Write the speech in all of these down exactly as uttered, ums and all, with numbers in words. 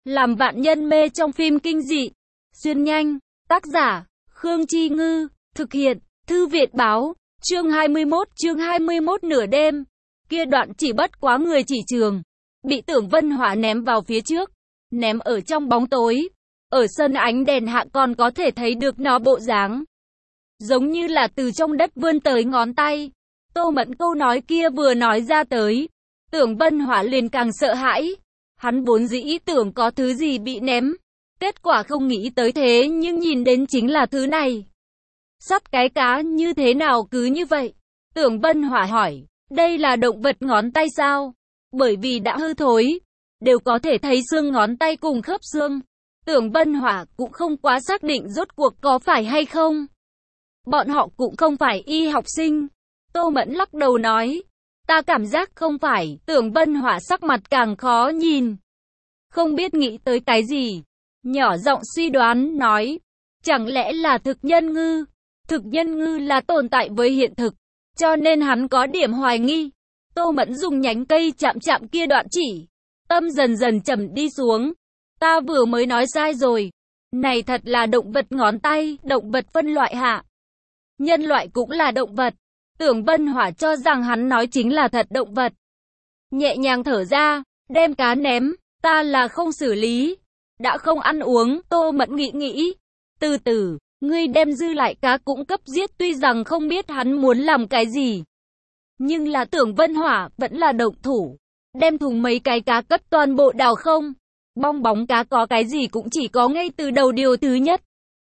Làm vạn nhân mê trong phim kinh dị. Xuyên nhanh. Tác giả, Khương Chi Ngư. Thực hiện, Thư viện Báo. Chương hai mươi mốt, chương hai mươi mốt nửa đêm. Kia đoạn chỉ bất quá người chỉ trường. Bị Tưởng Vân Hỏa ném vào phía trước. Ném ở trong bóng tối. Ở sân ánh đèn hạ còn có thể thấy được nó bộ dáng. Giống như là từ trong đất vươn tới ngón tay. Tô Mẫn câu nói kia vừa nói ra tới. Tưởng Vân Hỏa liền càng sợ hãi. Hắn vốn dĩ tưởng có thứ gì bị ném. Kết quả không nghĩ tới thế nhưng nhìn đến chính là thứ này. Sắt cái cá như thế nào cứ như vậy? Tưởng Vân Hỏa hỏi, đây là động vật ngón tay sao? Bởi vì đã hư thối, đều có thể thấy xương ngón tay cùng khớp xương. Tưởng Vân Hỏa cũng không quá xác định rốt cuộc có phải hay không. Bọn họ cũng không phải y học sinh. Tô Mẫn lắc đầu nói, ta cảm giác không phải. Tưởng Vân Hỏa sắc mặt càng khó nhìn. Không biết nghĩ tới cái gì. Nhỏ giọng suy đoán nói, chẳng lẽ là thực nhân ngư? Thực nhân ngư là tồn tại với hiện thực, cho nên hắn có điểm hoài nghi. Tô Mẫn dùng nhánh cây chạm chạm kia đoạn chỉ. Tâm dần dần trầm đi xuống. Ta vừa mới nói sai rồi. Này thật là động vật ngón tay, động vật phân loại hạ. Nhân loại cũng là động vật. Tưởng Vân Hỏa cho rằng hắn nói chính là thật động vật. Nhẹ nhàng thở ra, đem cá ném, ta là không xử lý. Đã không ăn uống, Tô Mẫn nghĩ nghĩ. Từ từ, ngươi đem dư lại cá cũng cấp giết, tuy rằng không biết hắn muốn làm cái gì. Nhưng là Tưởng Vân Hỏa vẫn là động thủ. Đem thùng mấy cái cá cất toàn bộ đào không. Bong bóng cá có cái gì cũng chỉ có ngay từ đầu điều thứ nhất.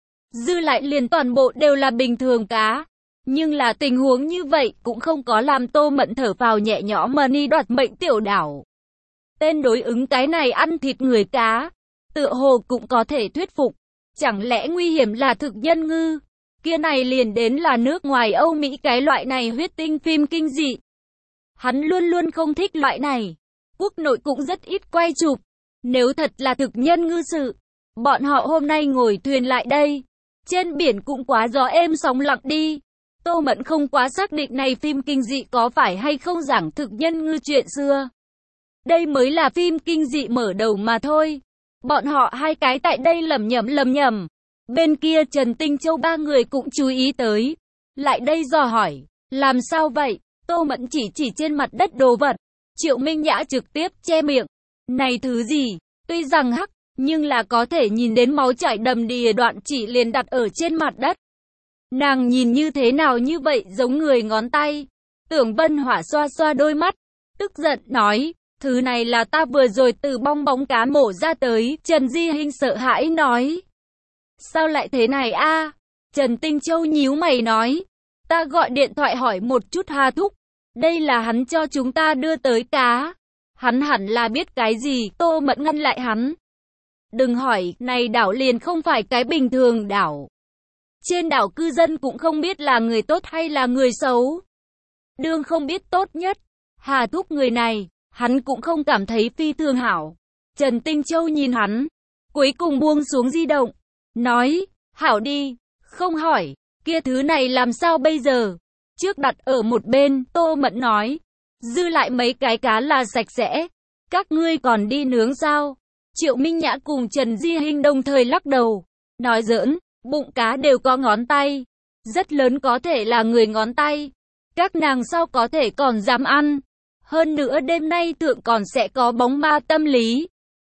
Dư lại liền toàn bộ đều là bình thường cá. Nhưng là tình huống như vậy cũng không có làm Tô Mẫn thở phào nhẹ nhõm mà ni đoạt mệnh tiểu đảo. Tên đối ứng cái này ăn thịt người cá. Tựa hồ cũng có thể thuyết phục. Chẳng lẽ nguy hiểm là thực nhân ngư? Kia này liền đến là nước ngoài Âu Mỹ cái loại này huyết tinh phim kinh dị. Hắn luôn luôn không thích loại này. Quốc nội cũng rất ít quay chụp. Nếu thật là thực nhân ngư sự, bọn họ hôm nay ngồi thuyền lại đây. Trên biển cũng quá gió êm sóng lặng đi. Tô Mẫn không quá xác định này phim kinh dị có phải hay không giảng thực nhân ngư chuyện xưa. Đây mới là phim kinh dị mở đầu mà thôi. Bọn họ hai cái tại đây lầm nhầm lầm nhầm. Bên kia Trần Tinh Châu ba người cũng chú ý tới. Lại đây dò hỏi, làm sao vậy? Tô Mẫn chỉ chỉ trên mặt đất đồ vật. Triệu Minh Nhã trực tiếp che miệng. Này thứ gì? Tuy rằng hắc, nhưng là có thể nhìn đến máu chảy đầm đìa, đoạn chỉ liền đặt ở trên mặt đất. Nàng nhìn như thế nào như vậy, giống người ngón tay. Tưởng Vân Hỏa xoa xoa đôi mắt, tức giận nói, thứ này là ta vừa rồi từ bong bóng cá mổ ra tới. Trần Di Hinh sợ hãi nói, sao lại thế này a? Trần Tinh Châu nhíu mày nói, ta gọi điện thoại hỏi một chút Hà Thúc, đây là hắn cho chúng ta đưa tới cá. Hắn hẳn là biết cái gì. Tô Mẫn ngăn lại hắn, đừng hỏi, này đảo liền không phải cái bình thường đảo. Trên đảo cư dân cũng không biết là người tốt hay là người xấu. Đương không biết tốt nhất. Hà Thúc người này, hắn cũng không cảm thấy phi thường hảo. Trần Tinh Châu nhìn hắn, cuối cùng buông xuống di động, nói, hảo đi, không hỏi, kia thứ này làm sao bây giờ? Trước đặt ở một bên. Tô Mẫn nói, dư lại mấy cái cá là sạch sẽ. Các ngươi còn đi nướng sao? Triệu Minh Nhã cùng Trần Di Hinh đồng thời lắc đầu, nói giỡn, bụng cá đều có ngón tay. Rất lớn có thể là người ngón tay. Các nàng sao có thể còn dám ăn? Hơn nữa đêm nay thượng còn sẽ có bóng ma tâm lý.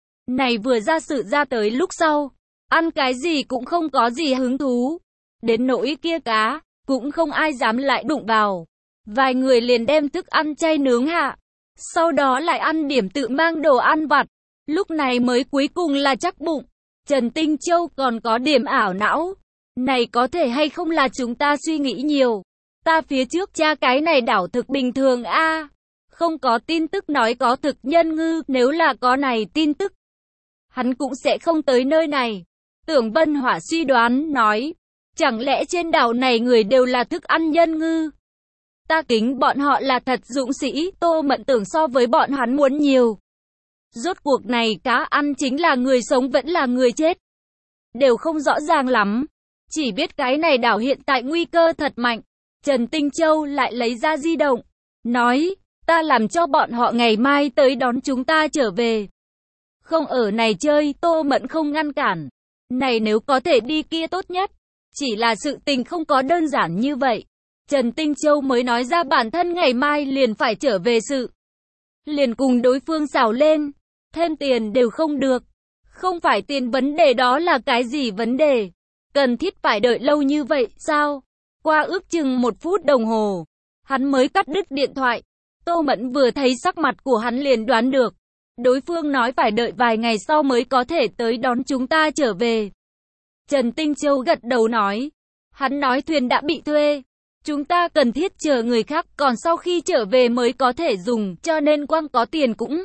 Này vừa ra sự ra tới lúc sau, ăn cái gì cũng không có gì hứng thú. Đến nỗi kia cá, cũng không ai dám lại đụng vào. Vài người liền đem thức ăn chay nướng hạ. Sau đó lại ăn điểm tự mang đồ ăn vặt. Lúc này mới cuối cùng là chắc bụng. Trần Tinh Châu còn có điểm ảo não. Này có thể hay không là chúng ta suy nghĩ nhiều. Ta phía trước tra cái này đảo thực bình thường a à, không có tin tức nói có thực nhân ngư. Nếu là có này tin tức, hắn cũng sẽ không tới nơi này. Tưởng Vân Hỏa suy đoán nói, chẳng lẽ trên đảo này người đều là thức ăn nhân ngư? Ta kính bọn họ là thật dũng sĩ. Tô Mẫn tưởng so với bọn hắn muốn nhiều. Rốt cuộc này cá ăn chính là người sống vẫn là người chết, đều không rõ ràng lắm. Chỉ biết cái này đảo hiện tại nguy cơ thật mạnh. Trần Tinh Châu lại lấy ra di động, nói, ta làm cho bọn họ ngày mai tới đón chúng ta trở về. Không ở này chơi, Tô Mẫn không ngăn cản. Này nếu có thể đi kia tốt nhất. Chỉ là sự tình không có đơn giản như vậy. Trần Tinh Châu mới nói ra bản thân ngày mai liền phải trở về sự. Liền cùng đối phương xảo lên. Thêm tiền đều không được. Không phải tiền vấn đề đó là cái gì vấn đề? Cần thiết phải đợi lâu như vậy, sao? Qua ước chừng một phút đồng hồ. Hắn mới cắt đứt điện thoại. Tô Mẫn vừa thấy sắc mặt của hắn liền đoán được. Đối phương nói phải đợi vài ngày sau mới có thể tới đón chúng ta trở về. Trần Tinh Châu gật đầu nói. Hắn nói thuyền đã bị thuê. Chúng ta cần thiết chờ người khác, còn sau khi trở về mới có thể dùng, cho nên quăng có tiền cũng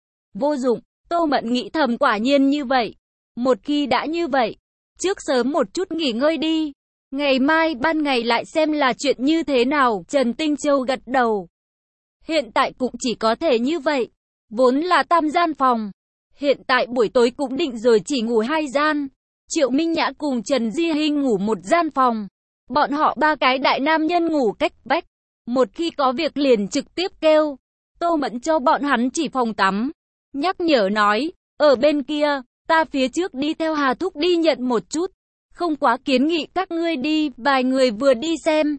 vô dụng. Tô Mẫn nghĩ thầm quả nhiên như vậy. Một khi đã như vậy, trước sớm một chút nghỉ ngơi đi. Ngày mai ban ngày lại xem là chuyện như thế nào. Trần Tinh Châu gật đầu. Hiện tại cũng chỉ có thể như vậy. Vốn là tam gian phòng. Hiện tại buổi tối cũng định rồi chỉ ngủ hai gian. Triệu Minh Nhã cùng Trần Di Hinh ngủ một gian phòng. Bọn họ ba cái đại nam nhân ngủ cách vách. Một khi có việc liền trực tiếp kêu. Tô Mẫn cho bọn hắn chỉ phòng tắm. Nhắc nhở nói, ở bên kia, ta phía trước đi theo Hà Thúc đi nhận một chút. Không quá kiến nghị các ngươi đi, vài người vừa đi xem.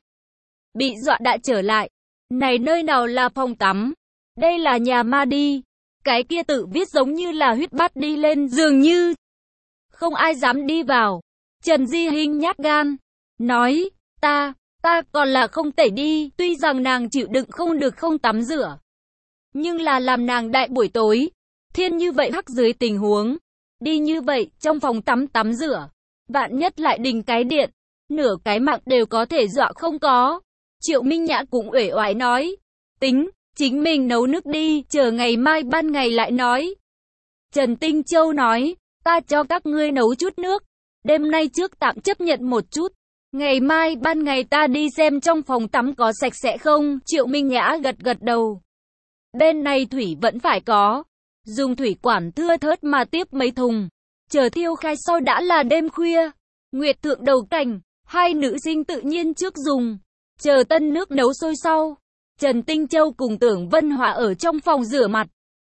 Bị dọa đã trở lại. Này nơi nào là phòng tắm? Đây là nhà ma đi. Cái kia tự viết giống như là huyết bát đi lên, dường như không ai dám đi vào. Trần Di Hinh nhát gan. Nói, ta, ta còn là không thể đi. Tuy rằng nàng chịu đựng không được không tắm rửa. Nhưng là làm nàng đại buổi tối. Thiên như vậy hắc dưới tình huống. Đi như vậy, trong phòng tắm tắm rửa. Vạn nhất lại đình cái điện. Nửa cái mạng đều có thể dọa không có. Triệu Minh Nhã cũng uể oải nói. Tính, chính mình nấu nước đi, chờ ngày mai ban ngày lại nói. Trần Tinh Châu nói, ta cho các ngươi nấu chút nước. Đêm nay trước tạm chấp nhận một chút. Ngày mai ban ngày ta đi xem trong phòng tắm có sạch sẽ không. Triệu Minh Nhã gật gật đầu. Bên này thủy vẫn phải có. Dùng thủy quản thưa thớt mà tiếp mấy thùng. Chờ thiêu khai sau đã là đêm khuya. Nguyệt thượng đầu cảnh. Hai nữ sinh tự nhiên trước dùng. Chờ tân nước nấu sôi sau. Trần Tinh Châu cùng Tưởng Vân Hòa ở trong phòng rửa mặt.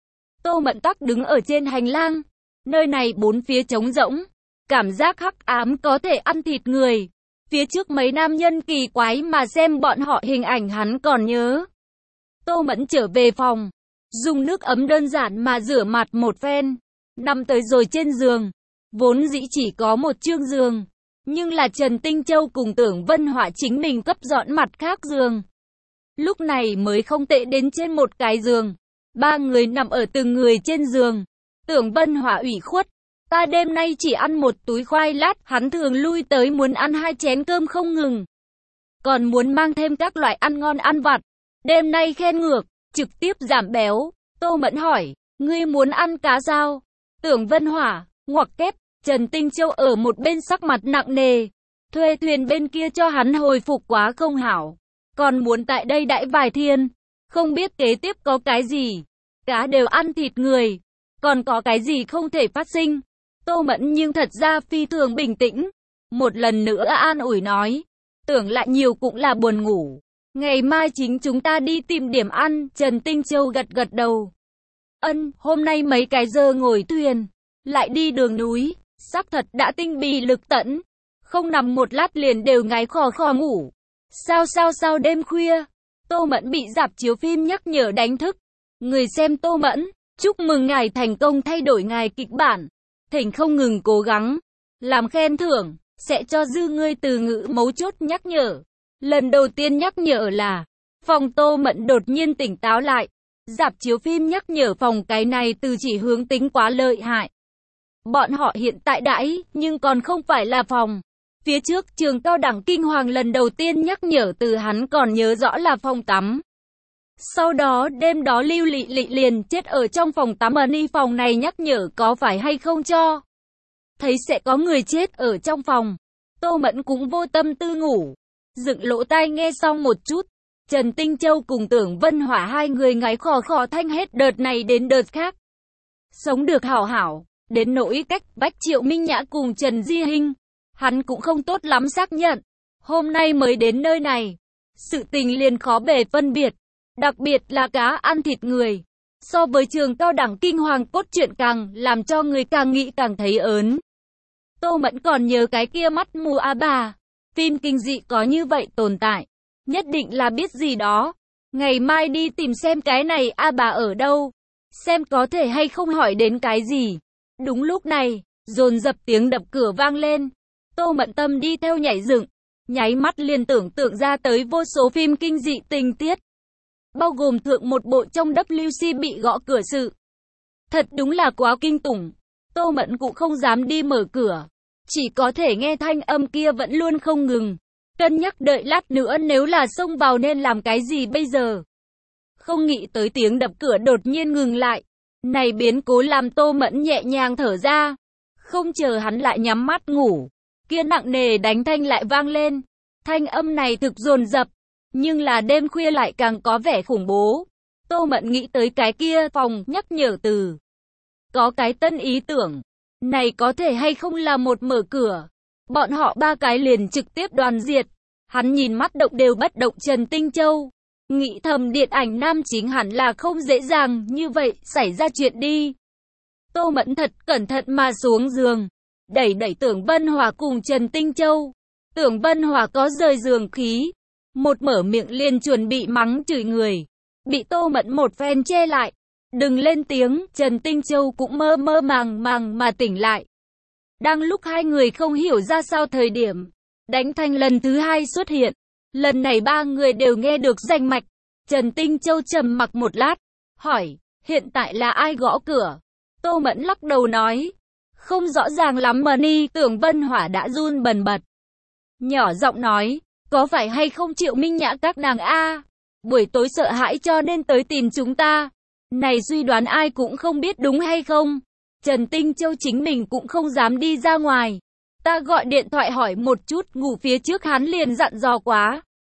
Tô Mẫn Tắc đứng ở trên hành lang. Nơi này bốn phía trống rỗng. Cảm giác hắc ám có thể ăn thịt người. Phía trước mấy nam nhân kỳ quái mà xem bọn họ hình ảnh hắn còn nhớ. Tô Mẫn trở về phòng. Dùng nước ấm đơn giản mà rửa mặt một phen. Nằm tới rồi trên giường. Vốn dĩ chỉ có một chương giường. Nhưng là Trần Tinh Châu cùng Tưởng Vân Họa chính mình cấp dọn mặt khác giường. Lúc này mới không tệ đến trên một cái giường. Ba người nằm ở từng người trên giường. Tưởng Vân Họa ủy khuất. Ta đêm nay chỉ ăn một túi khoai lát. Hắn thường lui tới muốn ăn hai chén cơm không ngừng. Còn muốn mang thêm các loại ăn ngon ăn vặt. Đêm nay khen ngược. Trực tiếp giảm béo. Tô Mẫn hỏi. Ngươi muốn ăn cá sao? Tưởng Vân Họa. Ngoặc kép. Trần Tinh Châu ở một bên sắc mặt nặng nề. Thuê thuyền bên kia cho hắn hồi phục quá không hảo. Còn muốn tại đây đãi vài thiên. Không biết kế tiếp có cái gì. Cá đều ăn thịt người. Còn có cái gì không thể phát sinh. Tô Mẫn nhưng thật ra phi thường bình tĩnh. Một lần nữa an ủi nói. Tưởng lại nhiều cũng là buồn ngủ. Ngày mai chính chúng ta đi tìm điểm ăn. Trần Tinh Châu gật gật đầu. Ân, hôm nay mấy cái giờ ngồi thuyền. Lại đi đường núi. Xác thật đã tinh bì lực tận. Không nằm một lát liền đều ngáy khò khò ngủ. Sao sao sao đêm khuya. Tô Mẫn bị rạp chiếu phim nhắc nhở đánh thức. Người xem Tô Mẫn. Chúc mừng ngài thành công thay đổi ngài kịch bản. Thỉnh không ngừng cố gắng. Làm khen thưởng. Sẽ cho dư ngươi từ ngữ mấu chốt nhắc nhở. Lần đầu tiên nhắc nhở là. Phòng Tô Mẫn đột nhiên tỉnh táo lại. Rạp chiếu phim nhắc nhở phòng cái này từ chỉ hướng tính quá lợi hại. Bọn họ hiện tại đãi, nhưng còn không phải là phòng. Phía trước trường cao đẳng kinh hoàng lần đầu tiên nhắc nhở từ hắn còn nhớ rõ là phòng tắm. Sau đó đêm đó Lưu Lị Lị liền chết ở trong phòng tắm. Ở ni phòng này nhắc nhở có phải hay không cho thấy sẽ có người chết ở trong phòng. Tô Mẫn cũng vô tâm tư ngủ. Dựng lỗ tai nghe xong một chút. Trần Tinh Châu cùng Tưởng Vân Hỏa hai người ngáy khò khò thanh hết đợt này đến đợt khác. Sống được hảo hảo. Đến nỗi cách vách Triệu Minh Nhã cùng Trần Di Hinh. Hắn cũng không tốt lắm xác nhận. Hôm nay mới đến nơi này. Sự tình liền khó bề phân biệt. Đặc biệt là cá ăn thịt người. So với trường cao đẳng kinh hoàng cốt truyện càng làm cho người càng nghĩ càng thấy ớn. Tô Mẫn còn nhớ cái kia mắt mù A bà. Phim kinh dị có như vậy tồn tại. Nhất định là biết gì đó. Ngày mai đi tìm xem cái này A bà ở đâu. Xem có thể hay không hỏi đến cái gì. Đúng lúc này, dồn dập tiếng đập cửa vang lên. Tô Mẫn tâm đi theo nhảy dựng. Nháy mắt liền tưởng tượng ra tới vô số phim kinh dị tình tiết. Bao gồm thượng một bộ trong W C bị gõ cửa sự. Thật đúng là quá kinh tủng. Tô Mẫn cũng không dám đi mở cửa. Chỉ có thể nghe thanh âm kia vẫn luôn không ngừng. Cân nhắc đợi lát nữa nếu là xông vào nên làm cái gì bây giờ. Không nghĩ tới tiếng đập cửa đột nhiên ngừng lại. Này biến cố làm Tô Mẫn nhẹ nhàng thở ra. Không chờ hắn lại nhắm mắt ngủ. Kia nặng nề đánh thanh lại vang lên. Thanh âm này thực dồn dập. Nhưng là đêm khuya lại càng có vẻ khủng bố. Tô Mẫn nghĩ tới cái kia phòng nhắc nhở từ. Có cái tân ý tưởng. Này có thể hay không là một mở cửa. Bọn họ ba cái liền trực tiếp đoàn diệt. Hắn nhìn mắt động đều bất động Trần Tinh Châu. Nghĩ thầm điện ảnh nam chính hẳn là không dễ dàng như vậy xảy ra chuyện đi. Tô Mẫn thật cẩn thận mà xuống giường. Đẩy đẩy Tưởng Vân Hòa cùng Trần Tinh Châu. Tưởng Vân Hòa có rời giường khí. Một mở miệng liền chuẩn bị mắng chửi người. Bị Tô Mẫn một phen che lại. Đừng lên tiếng, Trần Tinh Châu cũng mơ mơ màng màng mà tỉnh lại. Đang lúc hai người không hiểu ra sao thời điểm. Đánh thanh lần thứ hai xuất hiện. Lần này ba người đều nghe được rành mạch. Trần Tinh Châu trầm mặc một lát. Hỏi, hiện tại là ai gõ cửa? Tô Mẫn lắc đầu nói. Không rõ ràng lắm mà ni. Tưởng Vân Hỏa đã run bần bật. Nhỏ giọng nói. Có phải hay không Triệu Minh Nhã các nàng a? Buổi tối sợ hãi cho nên tới tìm chúng ta. Này suy đoán ai cũng không biết đúng hay không. Trần Tinh Châu chính mình cũng không dám đi ra ngoài. Ta gọi điện thoại hỏi một chút, ngủ phía trước hắn liền dặn dò quá.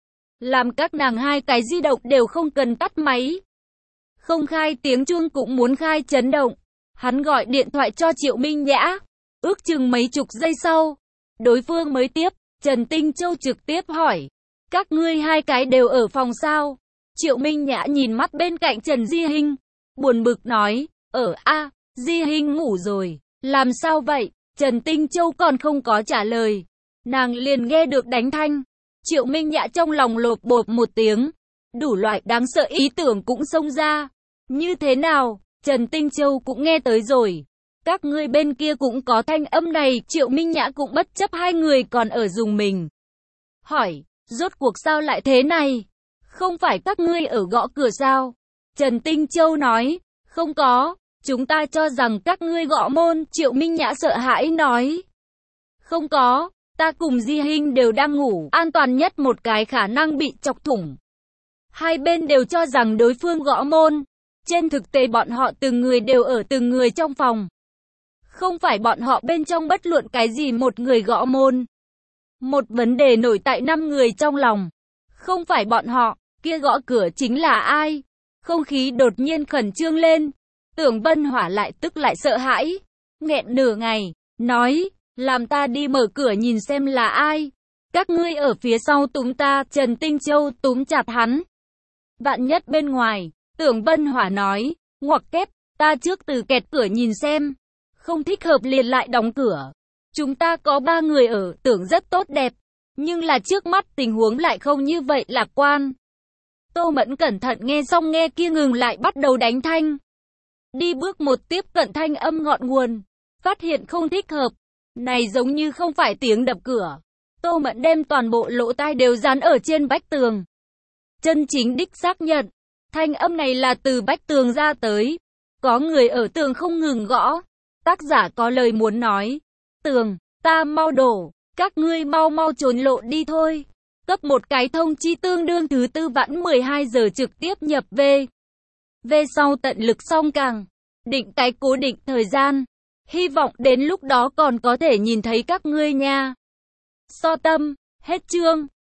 Làm các nàng hai cái di động đều không cần tắt máy. Không khai tiếng chuông cũng muốn khai chấn động. Hắn gọi điện thoại cho Triệu Minh Nhã. Ước chừng mấy chục giây sau. Đối phương mới tiếp. Trần Tinh Châu trực tiếp hỏi. Các ngươi hai cái đều ở phòng sao? Triệu Minh Nhã nhìn mắt bên cạnh Trần Di Hinh. Buồn bực nói. Ở a, Di Hinh ngủ rồi. Làm sao vậy? Trần Tinh Châu còn không có trả lời. Nàng liền nghe được đánh thanh. Triệu Minh Nhã trong lòng lột bột một tiếng. Đủ loại đáng sợ ý tưởng cũng xông ra. Như thế nào? Trần Tinh Châu cũng nghe tới rồi. Các ngươi bên kia cũng có thanh âm này. Triệu Minh Nhã cũng bất chấp hai người còn ở dùng mình. Hỏi, rốt cuộc sao lại thế này? Không phải các ngươi ở gõ cửa sao? Trần Tinh Châu nói, không có. Chúng ta cho rằng các ngươi gõ môn. Triệu Minh Nhã sợ hãi nói. Không có. Ta cùng Di Hinh đều đang ngủ. An toàn nhất một cái khả năng bị chọc thủng. Hai bên đều cho rằng đối phương gõ môn. Trên thực tế bọn họ từng người đều ở từng người trong phòng. Không phải bọn họ bên trong bất luận cái gì một người gõ môn. Một vấn đề nổi tại năm người trong lòng. Không phải bọn họ, kia gõ cửa chính là ai? Không khí đột nhiên khẩn trương lên. Tưởng Vân Hỏa lại tức lại sợ hãi. Nghẹn nửa ngày, nói, làm ta đi mở cửa nhìn xem là ai. Các ngươi ở phía sau túm ta. Trần Tinh Châu túm chặt hắn. Vạn nhất bên ngoài, Tưởng Vân Hỏa nói, ngoặc kép, ta trước từ kẹt cửa nhìn xem. Không thích hợp liền lại đóng cửa. Chúng ta có ba người ở, tưởng rất tốt đẹp. Nhưng là trước mắt tình huống lại không như vậy lạc quan. Tô Mẫn cẩn thận nghe xong nghe kia ngừng lại bắt đầu đánh thanh. Đi bước một tiếp cận thanh âm ngọn nguồn. Phát hiện không thích hợp. Này giống như không phải tiếng đập cửa. Tô Mẫn đem toàn bộ lỗ tai đều dán ở trên vách tường. Chân chính đích xác nhận. Thanh âm này là từ vách tường ra tới. Có người ở tường không ngừng gõ. Tác giả có lời muốn nói. Tường, ta mau đổ. Các ngươi mau mau trốn lộ đi thôi. Cấp một cái thông chi tương đương thứ tư vãn mười hai giờ trực tiếp nhập về. Về sau tận lực xong càng. Định cái cố định thời gian. Hy vọng đến lúc đó còn có thể nhìn thấy các ngươi nha. So tâm, hết chương.